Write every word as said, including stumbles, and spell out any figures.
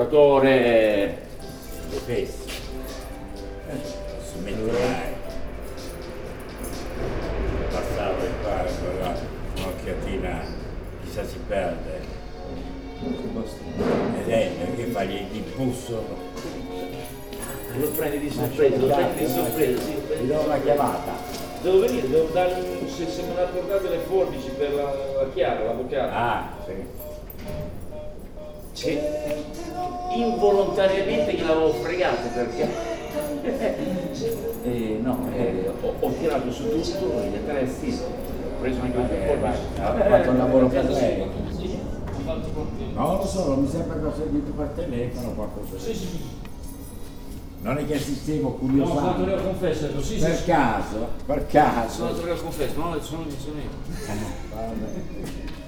giocatore. Le feste. Eh, si metterai. Passavo il qua, guarda, un'occhiatina, chissà si perde. Ed è che fai il busso. Lo prendi di sorpresa, lo prendi di sorpresa, sì. Ti do una chiamata. Devo venire, devo dare un, se, se me la portate le forbici per la, la chiara, l'avvocato. Ah, sì. Sì. Involontariamente gliel'avevo fregato perché eh, no, eh, ho, ho tirato su tutto, gli attrezzi, ho preso anche le forbici. Ha fatto un lavoro per lei. Sì, ho fatto qualche- Non lo so, mi sembra che ho sentito per telefono qualcosa. Sì, sì, sì. Non è che assistevo No, sono andato curiosamente. lì a confessarlo, sì, Per sì. caso, per Sono caso. andato lì a confessarlo, no, sono, sono io. Vabbè.